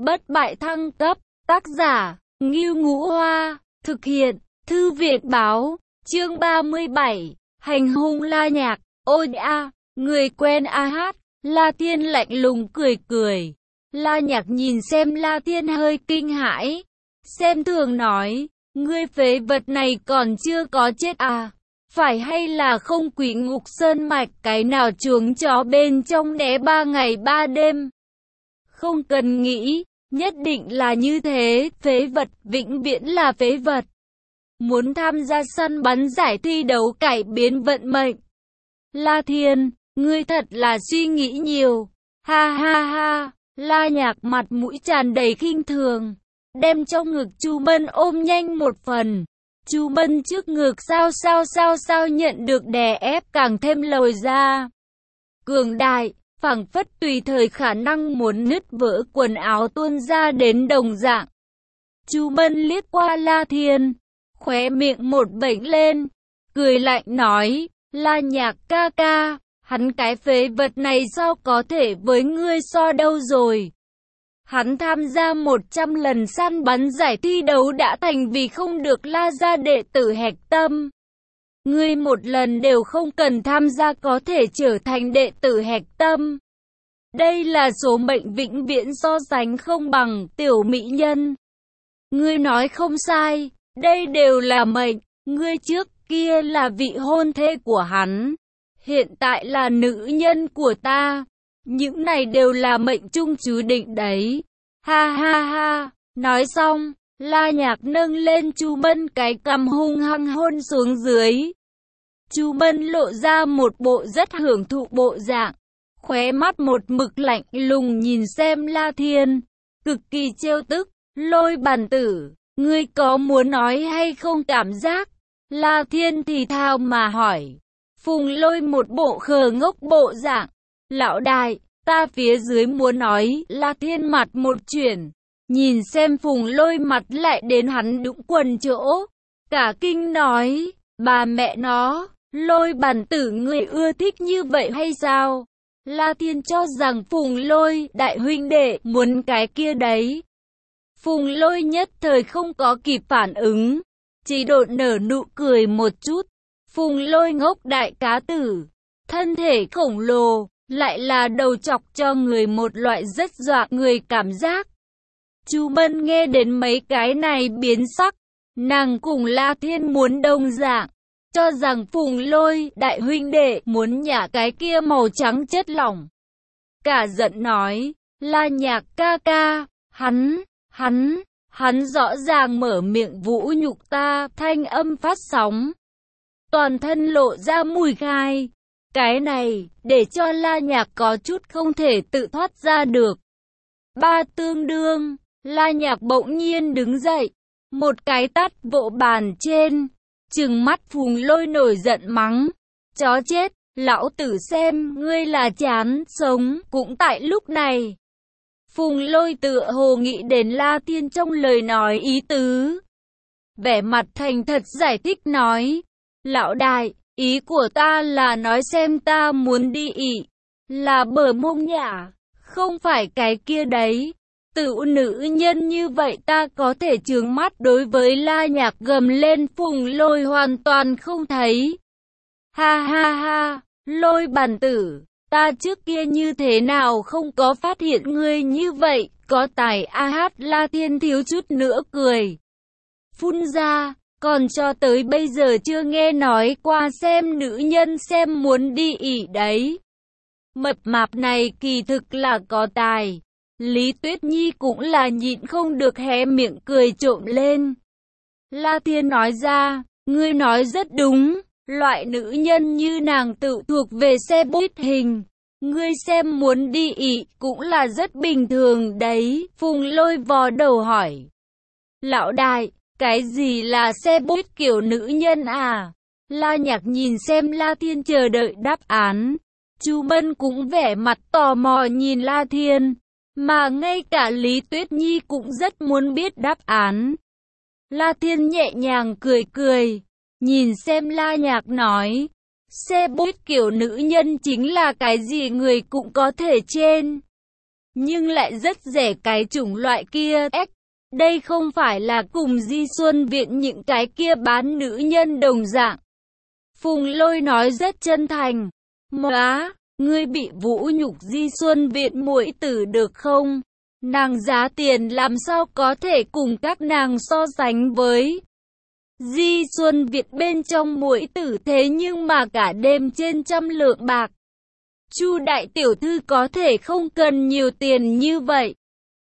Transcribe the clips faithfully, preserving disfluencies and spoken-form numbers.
bất bại thăng cấp, tác giả, Ngưu Ngũ Hoa, thực hiện, Thư viện báo, chương ba mươi bảy, hành hung La Nhạc, ôi a, người quen a hát, La Thiên lạnh lùng cười cười. La Nhạc nhìn xem La Thiên hơi kinh hãi, xem thường nói, ngươi phế vật này còn chưa có chết à, phải hay là không quỷ ngục sơn mạch cái nào chuồng chó bên trong né ba ngày ba đêm. Không cần nghĩ, nhất định là như thế, phế vật, vĩnh viễn là phế vật. Muốn tham gia săn bắn giải thi đấu cải biến vận mệnh. La Thiên, ngươi thật là suy nghĩ nhiều, ha ha ha, La Nhạc mặt mũi tràn đầy khinh thường, đem trong ngực Chu Bân ôm nhanh một phần. Chu Bân trước ngực sao sao sao sao nhận được đè ép càng thêm lồi ra. Cường đại, phảng phất tùy thời khả năng muốn nứt vỡ quần áo tuôn ra đến đồng dạng. Chu Bân liếc qua La Thiên, khóe miệng một vểnh lên, cười lạnh nói, La Nhạc ca ca, hắn cái phế vật này sao có thể với ngươi so đâu rồi. Hắn tham gia một trăm lần săn bắn giải thi đấu đã thành vì không được La gia đệ tử hạch tâm. Ngươi một lần đều không cần tham gia có thể trở thành đệ tử hạch tâm. Đây là số mệnh vĩnh viễn so sánh không bằng, tiểu mỹ nhân. Ngươi nói không sai, đây đều là mệnh, ngươi trước kia là vị hôn thê của hắn, hiện tại là nữ nhân của ta. Những này đều là mệnh trung chú định đấy. Ha ha ha, nói xong, La Nhạc nâng lên Chu Bân cái cằm hung hăng hôn xuống dưới. Chu Bân lộ ra một bộ rất hưởng thụ bộ dạng, khóe mắt một mực lạnh lùng nhìn xem La Thiên, cực kỳ trêu tức. Lôi bản tử, ngươi có muốn nói hay không cảm giác? La Thiên thì thào mà hỏi. Phùng Lôi một bộ khờ ngốc bộ dạng. Lão đại, ta phía dưới muốn nói. La Thiên mặt một chuyển, nhìn xem Phùng Lôi mặt lại đến hắn đũng quần chỗ, cả kinh nói, bà mẹ nó, Lôi bản tử người ưa thích như vậy hay sao? La Thiên cho rằng Phùng Lôi đại huynh đệ muốn cái kia đấy. Phùng Lôi nhất thời không có kịp phản ứng, chỉ đột nở nụ cười một chút. Phùng Lôi ngốc đại cá tử, thân thể khổng lồ, lại là đầu chọc cho người một loại rất dọa người cảm giác. Chu Bân nghe đến mấy cái này biến sắc, nàng cùng La Thiên muốn đồng dạng, cho rằng Phùng Lôi đại huynh đệ muốn nhả cái kia màu trắng chất lỏng. Cả giận nói, La Nhạc ca ca, hắn, hắn, hắn rõ ràng mở miệng vũ nhục ta, thanh âm phát sóng. Toàn thân lộ ra mùi khai. Cái này, để cho La Nhạc có chút không thể tự thoát ra được. Ba tương đương, La Nhạc bỗng nhiên đứng dậy, một cái tát vỗ bàn trên, trừng mắt Phùng Lôi nổi giận mắng. Chó chết, lão tử xem ngươi là chán sống. Cũng tại lúc này, Phùng Lôi tựa hồ nghĩ đến La Thiên trong lời nói ý tứ. Vẻ mặt thành thật giải thích nói, lão đại, ý của ta là nói xem ta muốn đi ị, là bờ mông nhả, không phải cái kia đấy. Tự nữ nhân như vậy ta có thể trướng mắt. Đối với La Nhạc gầm lên, Phùng Lôi hoàn toàn không thấy. Ha ha ha, Lôi bản tử, ta trước kia như thế nào không có phát hiện ngươi như vậy, có tài a hát. La Thiên thiếu chút nữa cười phun ra, còn cho tới bây giờ chưa nghe nói qua xem nữ nhân xem muốn đi ỉ đấy. Mập mạp này kỳ thực là có tài. Lý Tuyết Nhi cũng là nhịn không được hé miệng cười trộm lên. La Thiên nói ra, ngươi nói rất đúng, loại nữ nhân như nàng tự thuộc về xe buýt hình. Ngươi xem muốn đi ị cũng là rất bình thường đấy. Phùng Lôi vò đầu hỏi, lão đại, cái gì là xe buýt kiểu nữ nhân à? La Nhạc nhìn xem La Thiên chờ đợi đáp án. Chu Bân cũng vẻ mặt tò mò nhìn La Thiên, mà ngay cả Lý Tuyết Nhi cũng rất muốn biết đáp án. La Thiên nhẹ nhàng cười cười, nhìn xem La Nhạc nói, xe buýt kiểu nữ nhân chính là cái gì người cũng có thể trên. nhưng lại rất rẻ cái chủng loại kia. Ếch, đây không phải là cùng Di Xuân Viện những cái kia bán nữ nhân đồng dạng. Phùng Lôi nói rất chân thành. Móa, ngươi bị vũ nhục Di Xuân Viện muội tử được không? Nàng giá tiền làm sao có thể cùng các nàng so sánh với Di Xuân Viện bên trong muội tử, thế nhưng mà cả đêm trên trăm lượng bạc. Chu đại tiểu thư có thể không cần nhiều tiền như vậy.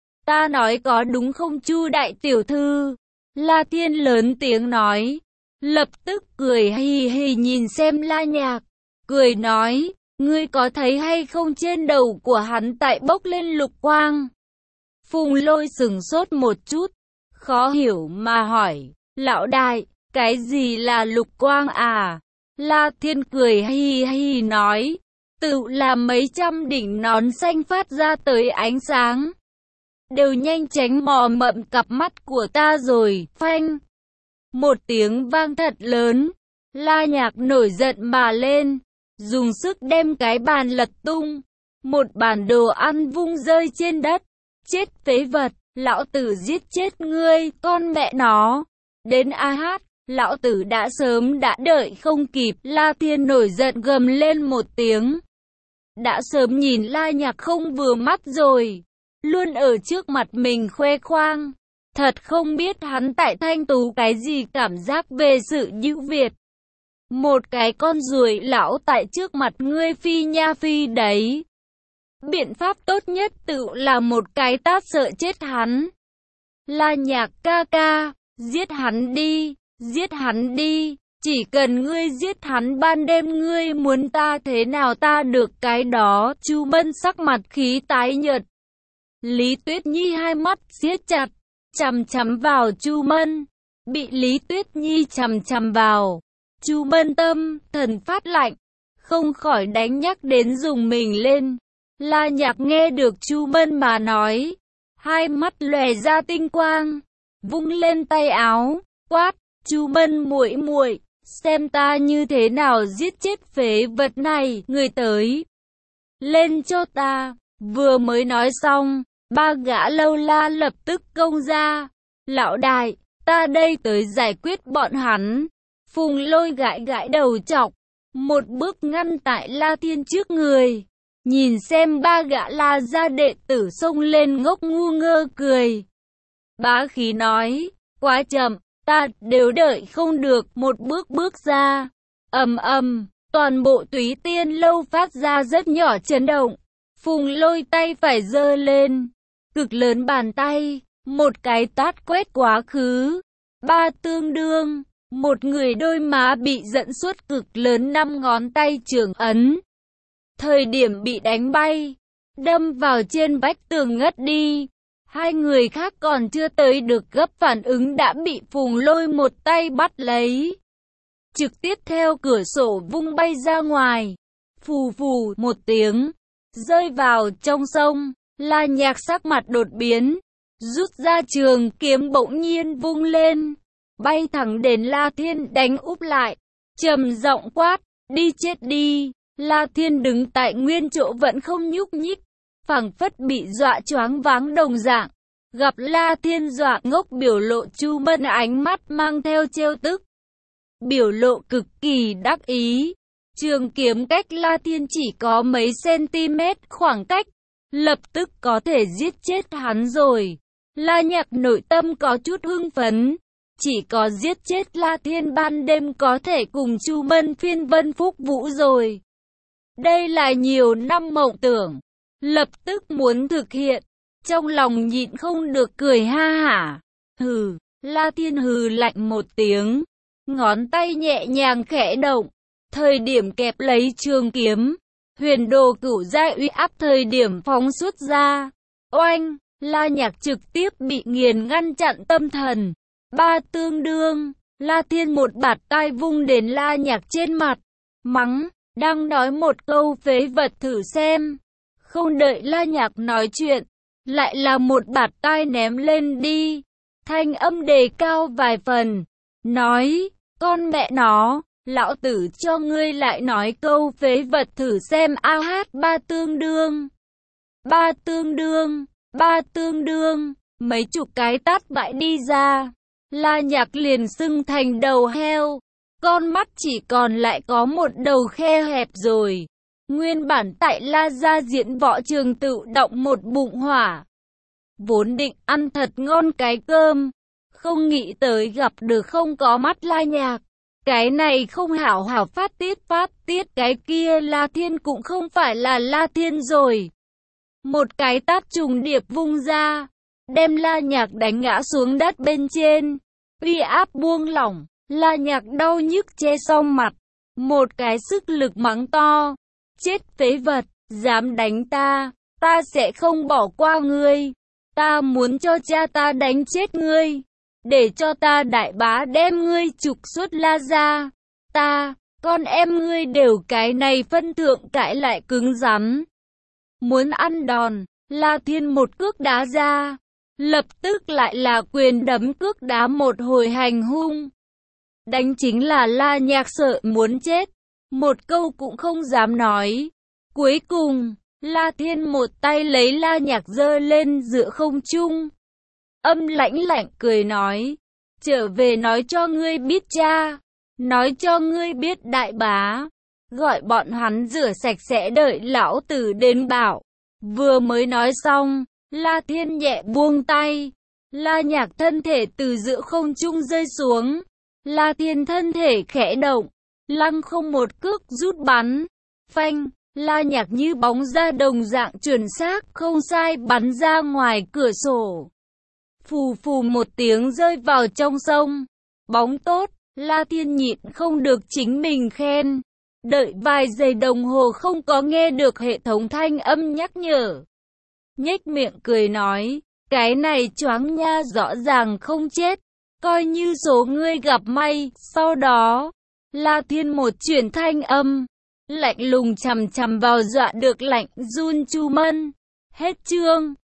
Ta nói có đúng không Chu đại tiểu thư? La Thiên lớn tiếng nói. Lập tức cười hì hì nhìn xem La Nhạc. Cười nói, ngươi có thấy hay không trên đầu của hắn tại bốc lên lục quang? Phùng Lôi sừng sốt một chút, khó hiểu mà hỏi, lão đại, cái gì là lục quang à? La Thiên cười hì hì nói, tự là mấy trăm đỉnh nón xanh phát ra tới ánh sáng. Đều nhanh tránh mò mậm cặp mắt của ta rồi, phanh. Một tiếng vang thật lớn, La Nhạc nổi giận mà lên, dùng sức đem cái bàn lật tung. Một bản đồ ăn vung rơi trên đất. Chết phế vật, lão tử giết chết ngươi, con mẹ nó. Đến a hát, lão tử đã sớm đã đợi không kịp. La Thiên nổi giận gầm lên một tiếng. Đã sớm nhìn La Nhạc không vừa mắt rồi, luôn ở trước mặt mình khoe khoang. Thật không biết hắn tại Thanh Tú cái gì cảm giác về sự hữu Việt. Một cái con ruồi lão tại trước mặt ngươi phi nha phi đấy. Biện pháp tốt nhất tự là một cái tát sợ chết hắn. La Nhạc ca ca, giết hắn đi, giết hắn đi. Chỉ cần ngươi giết hắn, ban đêm ngươi muốn ta thế nào ta được cái đó. Chu Mân sắc mặt khí tái nhợt. Lý Tuyết Nhi hai mắt siết chặt, chằm chằm vào Chu Mân. Bị Lý Tuyết Nhi chằm chằm vào, Chu Mân tâm thần phát lạnh, không khỏi đánh nhắc đến dùng mình lên. La Nhạc nghe được Chu Mân mà nói, hai mắt lòe ra tinh quang, vung lên tay áo, quát, Chu Mân muội muội, xem ta như thế nào giết chết phế vật này, người tới. Lên cho ta. Vừa mới nói xong, ba gã lâu la lập tức công ra. Lão đại, ta đây tới giải quyết bọn hắn. Phùng Lôi gãi gãi đầu chọc, một bước ngăn tại La Thiên trước người. Nhìn xem ba gã La gia đệ tử xông lên ngốc ngu ngơ cười. Bá khí nói, quá chậm, ta đều đợi không được, một bước bước ra. Ầm ầm, toàn bộ Túy Tiên lâu phát ra rất nhỏ chấn động. Phùng Lôi tay phải giơ lên, cực lớn bàn tay, một cái tát quét quá khứ. Ba tương đương, một người đôi má bị dẫn suốt cực lớn, năm ngón tay trường ấn. Thời điểm bị đánh bay, đâm vào trên vách tường ngất đi. Hai người khác còn chưa tới được gấp phản ứng đã bị Phùng Lôi một tay bắt lấy, trực tiếp theo cửa sổ vung bay ra ngoài. Phù phù một tiếng, rơi vào trong sông. La Nhạc sắc mặt đột biến, rút ra trường kiếm bỗng nhiên vung lên, bay thẳng đến La Thiên đánh úp lại, trầm giọng quát, đi chết đi. La Thiên đứng tại nguyên chỗ vẫn không nhúc nhích, phảng phất bị dọa choáng váng đồng dạng. Gặp La Thiên dọa ngốc biểu lộ, Chu Mân ánh mắt mang theo trêu tức, biểu lộ cực kỳ đắc ý. Trường kiếm cách La Thiên chỉ có mấy cm khoảng cách, lập tức có thể giết chết hắn rồi. La Nhạc nội tâm có chút hưng phấn, chỉ có giết chết La Thiên ban đêm có thể cùng Chu Mân phiên vân phúc vũ rồi. Đây là nhiều năm mộng tưởng, lập tức muốn thực hiện, trong lòng nhịn không được cười ha hả. Hừ, La Thiên hừ lạnh một tiếng, ngón tay nhẹ nhàng khẽ động, thời điểm kẹp lấy trường kiếm, huyền đồ cửu giai uy áp thời điểm phóng xuất ra. Oanh, La Nhạc trực tiếp bị nghiền ngăn chặn tâm thần. Ba tương đương, La Thiên một bạt tai vung đến La Nhạc trên mặt, mắng, đang nói một câu phế vật thử xem. Không đợi La Nhạc nói chuyện, lại là một bạt tai ném lên đi. Thanh âm đề cao vài phần, nói, con mẹ nó, lão tử cho ngươi lại nói câu phế vật thử xem. A hát ba tương đương. ba tương đương, ba tương đương, mấy chục cái tát bại đi ra. La Nhạc liền sưng thành đầu heo, con mắt chỉ còn lại có một đầu khe hẹp rồi. Nguyên bản tại La Gia diễn võ trường tự động một bụng hỏa. Vốn định ăn thật ngon cái cơm, không nghĩ tới gặp được không có mắt La Nhạc. Cái này không hảo hảo phát tiết phát tiết cái kia La Thiên cũng không phải là La Thiên rồi. Một cái tát trùng điệp vung ra, đem La Nhạc đánh ngã xuống đất bên trên. Uy áp buông lỏng, La Nhạc đau nhức che xong mặt. Một cái sức lực mắng to. Chết phế vật, dám đánh ta, ta sẽ không bỏ qua ngươi. Ta muốn cho cha ta đánh chết ngươi, để cho ta đại bá đem ngươi trục xuất La Gia. Ta, con em ngươi đều cái này phân thượng cãi lại cứng rắn. Muốn ăn đòn, La Thiên một cước đá ra, lập tức lại là quyền đấm cước đá một hồi hành hung. Đánh chính là La Nhạc sợ muốn chết, một câu cũng không dám nói. Cuối cùng, La Thiên một tay lấy La Nhạc giơ lên giữa không trung. Âm lãnh lạnh cười nói, trở về nói cho ngươi biết cha, nói cho ngươi biết đại bá, gọi bọn hắn rửa sạch sẽ đợi lão tử đến bảo. Vừa mới nói xong, La Thiên nhẹ buông tay, La Nhạc thân thể từ giữa không trung rơi xuống. La Thiên thân thể khẽ động, lăng không một cước rút bắn, phanh. La Nhạc như bóng ra đồng dạng chuẩn xác, không sai bắn ra ngoài cửa sổ. Phù phù một tiếng rơi vào trong sông. Bóng tốt, La Thiên nhịn không được chính mình khen. Đợi vài giây đồng hồ không có nghe được hệ thống thanh âm nhắc nhở. Nhếch miệng cười nói, cái này choáng nha rõ ràng không chết. Coi như số ngươi gặp may, sau đó, La Thiên một chuyển thanh âm. Lạnh lùng chằm chằm vào dọa được lạnh run Chu Mân. Hết chương.